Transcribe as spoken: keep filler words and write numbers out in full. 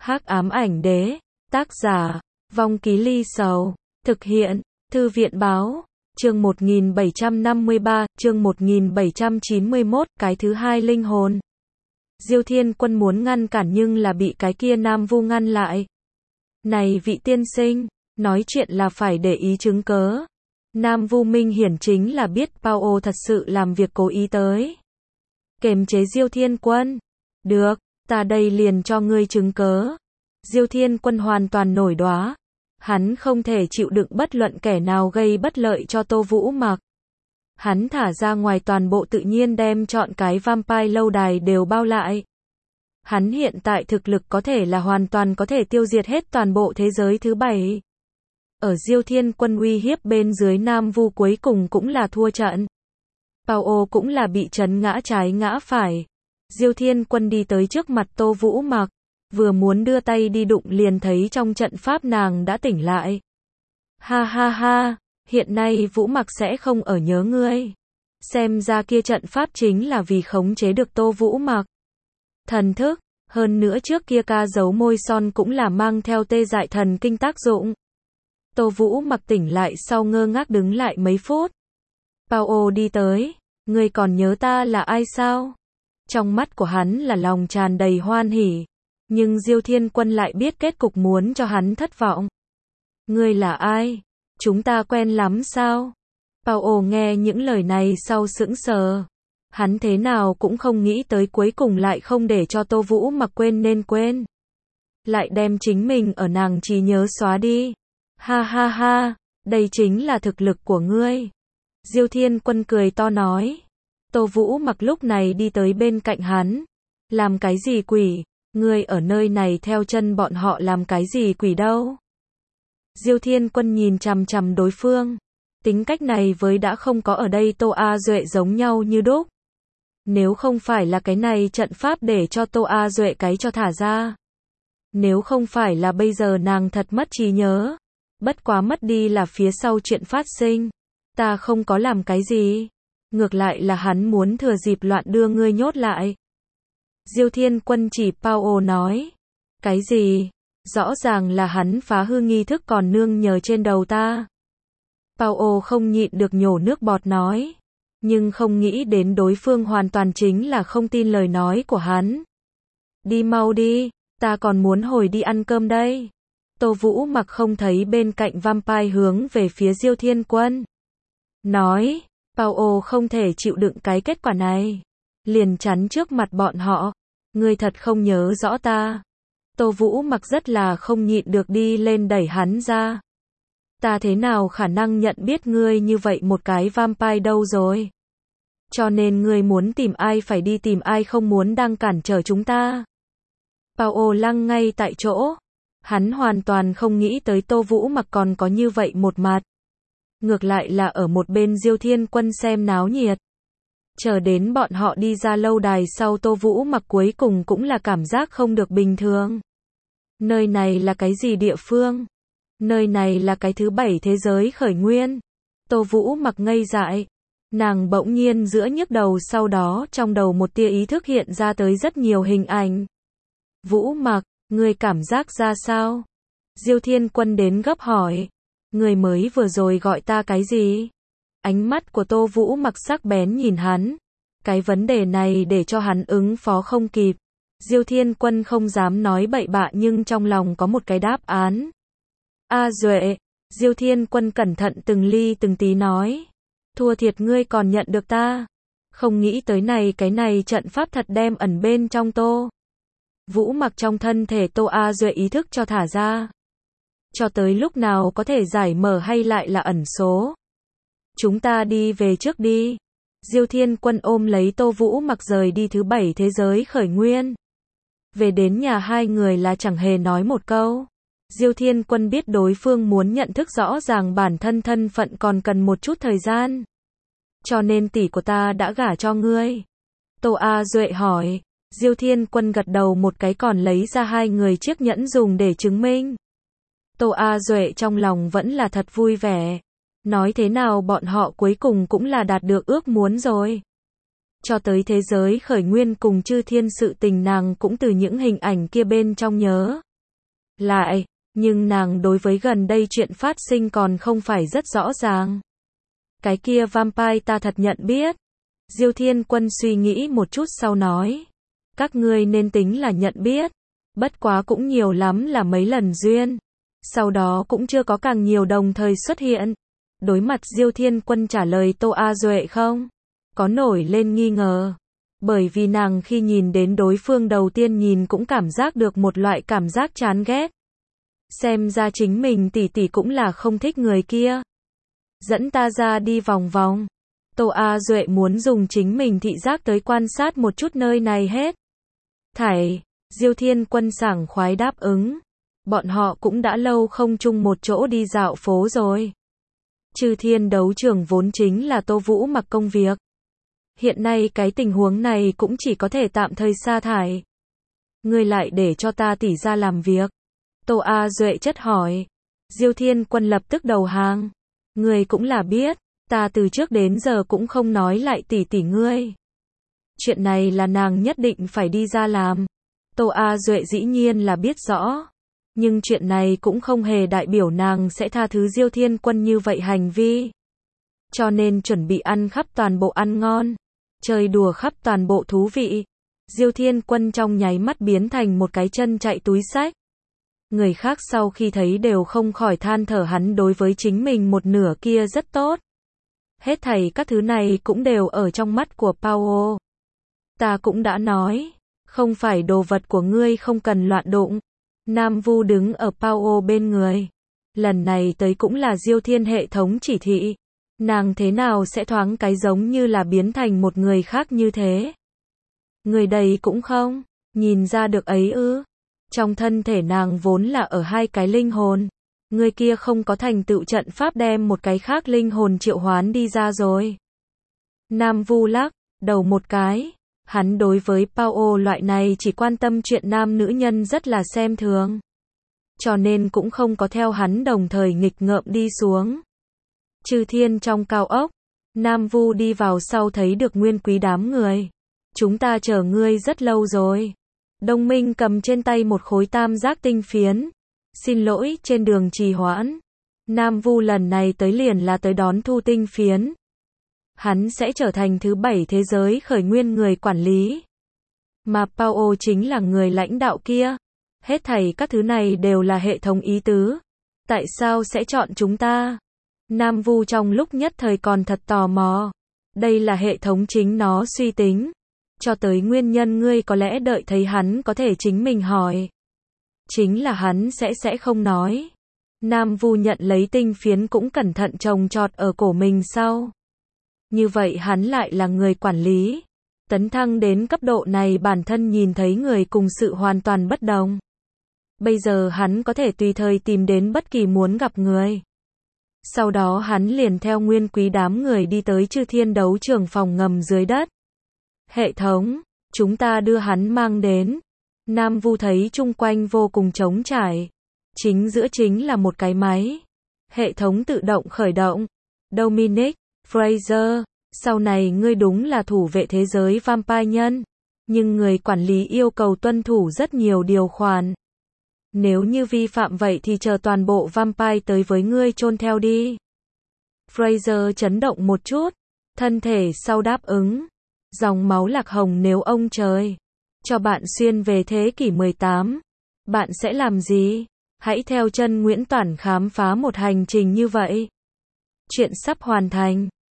Hắc ám ảnh đế, tác giả, Vong Ký Ly Sầu, thực hiện, Thư viện báo, chương một nghìn bảy trăm năm mươi ba, chương một nghìn bảy trăm chín mươi mốt, cái thứ hai linh hồn. Diêu Thiên Quân muốn ngăn cản nhưng là bị cái kia Nam Vu ngăn lại. Này vị tiên sinh, nói chuyện là phải để ý chứng cớ. Nam Vu minh hiển chính là biết Pao thật sự làm việc cố ý tới kiềm chế Diêu Thiên Quân. Được, ta đây liền cho ngươi chứng cớ. Diêu Thiên Quân hoàn toàn nổi đoá. Hắn không thể chịu đựng bất luận kẻ nào gây bất lợi cho Tô Vũ Mặc. Hắn thả ra ngoài toàn bộ tự nhiên đem chọn cái vampire lâu đài đều bao lại. Hắn hiện tại thực lực có thể là hoàn toàn có thể tiêu diệt hết toàn bộ thế giới thứ bảy. Ở Diêu Thiên Quân uy hiếp bên dưới, Nam Vu cuối cùng cũng là thua trận. Pao cũng là bị trấn ngã trái ngã phải. Diêu Thiên Quân đi tới trước mặt Tô Vũ Mặc, vừa muốn đưa tay đi đụng liền thấy trong trận pháp nàng đã tỉnh lại. Ha ha ha, hiện nay Vũ Mặc sẽ không ở nhớ ngươi. Xem ra kia trận pháp chính là vì khống chế được Tô Vũ Mặc. Thần thức, hơn nữa trước kia ca dấu môi son cũng là mang theo tê dại thần kinh tác dụng. Tô Vũ Mặc tỉnh lại sau ngơ ngác đứng lại mấy phút. Pao đi tới, ngươi còn nhớ ta là ai sao? Trong mắt của hắn là lòng tràn đầy hoan hỉ, nhưng Diêu Thiên Quân lại biết kết cục muốn cho hắn thất vọng. Ngươi là ai? Chúng ta quen lắm sao? Pao nghe những lời này sau sững sờ. Hắn thế nào cũng không nghĩ tới cuối cùng lại không để cho Tô Vũ Mặc quên nên quên. Lại đem chính mình ở nàng trí nhớ xóa đi. Ha ha ha, đây chính là thực lực của ngươi. Diêu Thiên Quân cười to nói. Tô Vũ Mặc lúc này đi tới bên cạnh hắn. Làm cái gì quỷ? Ngươi ở nơi này theo chân bọn họ làm cái gì quỷ đâu? Diêu Thiên Quân nhìn chằm chằm đối phương. Tính cách này với đã không có ở đây Tô A Duệ giống nhau như đúc. Nếu không phải là cái này trận pháp để cho Tô A Duệ cái cho thả ra. Nếu không phải là bây giờ nàng thật mất trí nhớ. Bất quá mất đi là phía sau chuyện phát sinh. Ta không có làm cái gì. Ngược lại là hắn muốn thừa dịp loạn đưa ngươi nhốt lại. Diêu Thiên Quân chỉ Pao nói. Cái gì? Rõ ràng là hắn phá hư nghi thức còn nương nhờ trên đầu ta. Pao không nhịn được nhổ nước bọt nói. Nhưng không nghĩ đến đối phương hoàn toàn chính là không tin lời nói của hắn. Đi mau đi, ta còn muốn hồi đi ăn cơm đây. Tô Vũ Mặc không thấy bên cạnh vampire hướng về phía Diêu Thiên Quân. Nói, Pao không thể chịu đựng cái kết quả này. Liền chắn trước mặt bọn họ. Ngươi thật không nhớ rõ ta. Tô Vũ Mặc rất là không nhịn được đi lên đẩy hắn ra. Ta thế nào khả năng nhận biết ngươi như vậy một cái vampire đâu rồi. Cho nên ngươi muốn tìm ai phải đi tìm ai, không muốn đang cản trở chúng ta. Pao lăng ngay tại chỗ. Hắn hoàn toàn không nghĩ tới Tô Vũ Mặc còn có như vậy một mặt. Ngược lại là ở một bên Diêu Thiên Quân xem náo nhiệt. Chờ đến bọn họ đi ra lâu đài sau, Tô Vũ Mặc cuối cùng cũng là cảm giác không được bình thường. Nơi này là cái gì địa phương? Nơi này là cái thứ bảy thế giới khởi nguyên. Tô Vũ Mặc ngây dại. Nàng bỗng nhiên giữa nhức đầu, sau đó trong đầu một tia ý thức hiện ra tới rất nhiều hình ảnh. Vũ Mặc, ngươi cảm giác ra sao? Diêu Thiên Quân đến gấp hỏi. Ngươi mới vừa rồi gọi ta cái gì? Ánh mắt của Tô Vũ Mặc sắc bén nhìn hắn. Cái vấn đề này để cho hắn ứng phó không kịp. Diêu Thiên Quân không dám nói bậy bạ nhưng trong lòng có một cái đáp án. A Duệ, Diêu Thiên Quân cẩn thận từng ly từng tí nói. Thua thiệt ngươi còn nhận được ta. Không nghĩ tới này cái này trận pháp thật đem ẩn bên trong Tô Vũ Mặc trong thân thể Tô A Duệ ý thức cho thả ra. Cho tới lúc nào có thể giải mở hay lại là ẩn số. Chúng ta đi về trước đi. Diêu Thiên Quân ôm lấy Tô Vũ Mặc rời đi thứ bảy thế giới khởi nguyên. Về đến nhà hai người là chẳng hề nói một câu. Diêu Thiên Quân biết đối phương muốn nhận thức rõ ràng bản thân thân phận còn cần một chút thời gian. Cho nên tỷ của ta đã gả cho ngươi. Tô A Duệ hỏi. Diêu Thiên Quân gật đầu một cái, còn lấy ra hai người chiếc nhẫn dùng để chứng minh. Tô A Duệ trong lòng vẫn là thật vui vẻ. Nói thế nào bọn họ cuối cùng cũng là đạt được ước muốn rồi. Cho tới thế giới khởi nguyên cùng chư thiên sự tình nàng cũng từ những hình ảnh kia bên trong nhớ. lại, nhưng nàng đối với gần đây chuyện phát sinh còn không phải rất rõ ràng. Cái kia vampire ta thật nhận biết. Diêu Thiên Quân suy nghĩ một chút sau nói. Các ngươi nên tính là nhận biết. Bất quá cũng nhiều lắm là mấy lần duyên. Sau đó cũng chưa có càng nhiều đồng thời xuất hiện. Đối mặt Diêu Thiên Quân trả lời Tô A Duệ không? Có nổi lên nghi ngờ. Bởi vì nàng khi nhìn đến đối phương đầu tiên nhìn cũng cảm giác được một loại cảm giác chán ghét. Xem ra chính mình tỷ tỷ cũng là không thích người kia. Dẫn ta ra đi vòng vòng. Tô A Duệ muốn dùng chính mình thị giác tới quan sát một chút nơi này hết. Thảy, Diêu Thiên Quân sảng khoái đáp ứng. Bọn họ cũng đã lâu không chung một chỗ đi dạo phố rồi. Chư Thiên đấu trường vốn chính là Tô Vũ mặc công việc. Hiện nay cái tình huống này cũng chỉ có thể tạm thời sa thải. Ngươi lại để cho ta tỷ ra làm việc. Tô A Duệ chất hỏi. Diêu Thiên Quân lập tức đầu hàng. Ngươi cũng là biết, ta từ trước đến giờ cũng không nói lại tỷ tỷ ngươi. Chuyện này là nàng nhất định phải đi ra làm. Tô A Duệ dĩ nhiên là biết rõ. Nhưng chuyện này cũng không hề đại biểu nàng sẽ tha thứ Diêu Thiên Quân như vậy hành vi. Cho nên chuẩn bị ăn khắp toàn bộ ăn ngon. Chơi đùa khắp toàn bộ thú vị. Diêu Thiên Quân trong nháy mắt biến thành một cái chân chạy túi xách. Người khác sau khi thấy đều không khỏi than thở hắn đối với chính mình một nửa kia rất tốt. Hết thảy các thứ này cũng đều ở trong mắt của Paolo. Ta cũng đã nói, không phải đồ vật của ngươi không cần loạn đụng. Nam Vu đứng ở Paolo bên người. Lần này tới cũng là Diêu Thiên hệ thống chỉ thị. Nàng thế nào sẽ thoáng cái giống như là biến thành một người khác như thế. Người đây cũng không, nhìn ra được ấy ư. Trong thân thể nàng vốn là ở hai cái linh hồn. Người kia không có thành tựu trận pháp đem một cái khác linh hồn triệu hoán đi ra rồi. Nam Vu lắc đầu một cái. Hắn đối với Paolo loại này chỉ quan tâm chuyện nam nữ nhân rất là xem thường. Cho nên cũng không có theo hắn đồng thời nghịch ngợm đi xuống. Chư Thiên trong cao ốc. Nam Vu đi vào sau thấy được Nguyên Quý đám người. Chúng ta chờ ngươi rất lâu rồi. Đông Minh cầm trên tay một khối tam giác tinh phiến. Xin lỗi trên đường trì hoãn. Nam Vu lần này tới liền là tới đón thu tinh phiến. Hắn sẽ trở thành thứ bảy thế giới khởi nguyên người quản lý. Mà Paolo chính là người lãnh đạo kia. Hết thảy các thứ này đều là hệ thống ý tứ. Tại sao sẽ chọn chúng ta? Nam Vu trong lúc nhất thời còn thật tò mò. Đây là hệ thống chính nó suy tính. Cho tới nguyên nhân ngươi có lẽ đợi thấy hắn có thể chính mình hỏi. Chính là hắn sẽ sẽ không nói. Nam Vu nhận lấy tinh phiến cũng cẩn thận trồng trọt ở cổ mình sau. Như vậy hắn lại là người quản lý. Tấn thăng đến cấp độ này bản thân nhìn thấy người cùng sự hoàn toàn bất đồng. Bây giờ hắn có thể tùy thời tìm đến bất kỳ muốn gặp người. Sau đó hắn liền theo Nguyên Quý đám người đi tới Chư Thiên đấu trường phòng ngầm dưới đất. Hệ thống, chúng ta đưa hắn mang đến. Nam Vu thấy chung quanh vô cùng trống trải. Chính giữa chính là một cái máy. Hệ thống tự động khởi động. Dominic, Fraser, sau này ngươi đúng là thủ vệ thế giới vampire nhân. Nhưng người quản lý yêu cầu tuân thủ rất nhiều điều khoản. Nếu như vi phạm vậy thì chờ toàn bộ vampire tới với ngươi chôn theo đi. Fraser chấn động một chút. Thân thể sau đáp ứng. Dòng máu lạc hồng nếu ông trời cho bạn xuyên về thế kỷ mười tám. Bạn sẽ làm gì? Hãy theo chân Nguyễn Toản khám phá một hành trình như vậy. Chuyện sắp hoàn thành.